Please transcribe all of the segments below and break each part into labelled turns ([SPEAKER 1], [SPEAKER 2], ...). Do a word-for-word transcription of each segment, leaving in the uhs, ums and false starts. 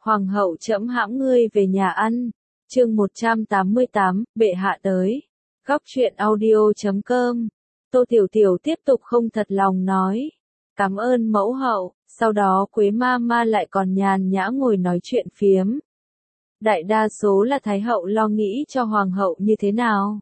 [SPEAKER 1] Hoàng hậu trẫm hãm ngươi về nhà ăn. Chương một trăm tám mươi tám, bệ hạ tới. Góc truyện audio chấm com. Tô Tiểu Tiểu tiếp tục không thật lòng nói. Cảm ơn mẫu hậu, sau đó Quế ma ma lại còn nhàn nhã ngồi nói chuyện phiếm. Đại đa số là Thái hậu lo nghĩ cho Hoàng hậu như thế nào.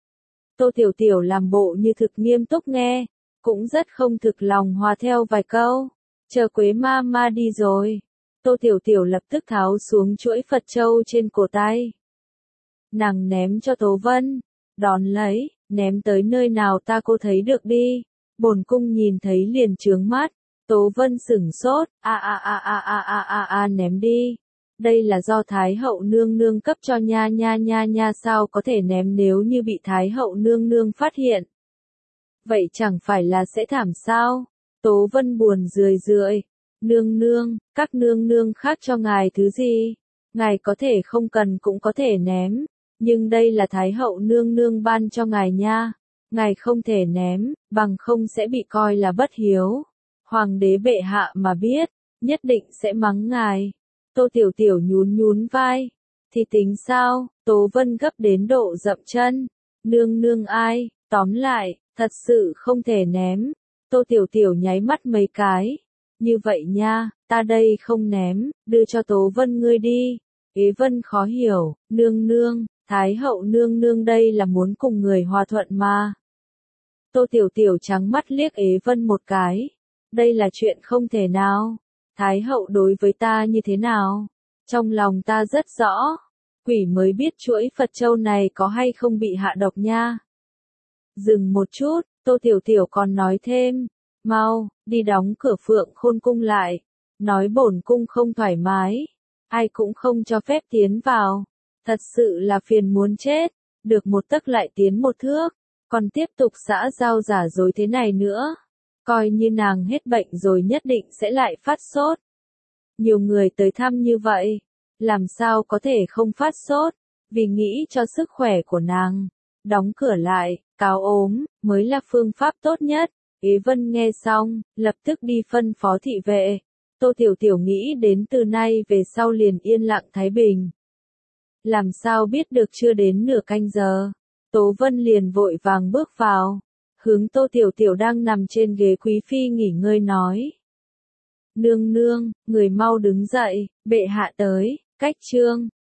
[SPEAKER 1] Tô Tiểu Tiểu làm bộ như thực nghiêm túc nghe, cũng rất không thực lòng hòa theo vài câu. Chờ Quế ma ma đi rồi, Tô Tiểu Tiểu lập tức tháo xuống chuỗi Phật châu trên cổ tay. Nàng ném cho Tố Vân, đón lấy, ném tới nơi nào ta cô thấy được đi. Bổn cung nhìn thấy liền trướng mắt. Tố Vân sửng sốt, a a a a a a a a ném đi. Đây là do Thái hậu nương nương cấp cho nha nha nha nha, sao có thể ném nếu như bị Thái hậu nương nương phát hiện. Vậy chẳng phải là sẽ thảm sao? Tố Vân buồn rười rượi. Nương nương, các nương nương khác cho ngài thứ gì? Ngài có thể không cần cũng có thể ném. Nhưng đây là Thái hậu nương nương ban cho ngài nha. Ngài không thể ném, bằng không sẽ bị coi là bất hiếu. Hoàng đế bệ hạ mà biết, nhất định sẽ mắng ngài. Tô Tiểu Tiểu nhún nhún vai. Thì tính sao? Tố Vân gấp đến độ dậm chân. Nương nương ai? Tóm lại, thật sự không thể ném. Tô Tiểu Tiểu nháy mắt mấy cái. Như vậy nha, ta đây không ném, đưa cho Tố Vân ngươi đi. Ế Vân khó hiểu, nương nương, Thái hậu nương nương đây là muốn cùng người hòa thuận mà. Tô Tiểu Tiểu trắng mắt liếc Ế Vân một cái. Đây là chuyện không thể nào. Thái hậu đối với ta như thế nào? Trong lòng ta rất rõ. Quỷ mới biết chuỗi Phật châu này có hay không bị hạ độc nha. Dừng một chút, Tô Tiểu Tiểu còn nói thêm. Mau, đi đóng cửa Phượng Khôn cung lại. Nói bổn cung không thoải mái. Ai cũng không cho phép tiến vào. Thật sự là phiền muốn chết. Được một tấc lại tiến một thước. Còn tiếp tục xã giao giả dối thế này nữa. Coi như nàng hết bệnh rồi nhất định sẽ lại phát sốt. Nhiều người tới thăm như vậy. Làm sao có thể không phát sốt. Vì nghĩ cho sức khỏe của nàng. Đóng cửa lại, cáo ốm, mới là phương pháp tốt nhất. Ế Vân nghe xong, lập tức đi phân phó thị vệ. Tô Tiểu Tiểu nghĩ đến từ nay về sau liền yên lặng thái bình. Làm sao biết được chưa đến nửa canh giờ. Tố Vân liền vội vàng bước vào. Hướng Tô Tiểu Tiểu đang nằm trên ghế quý phi nghỉ ngơi nói. Nương nương, người mau đứng dậy, bệ hạ tới, cách chương.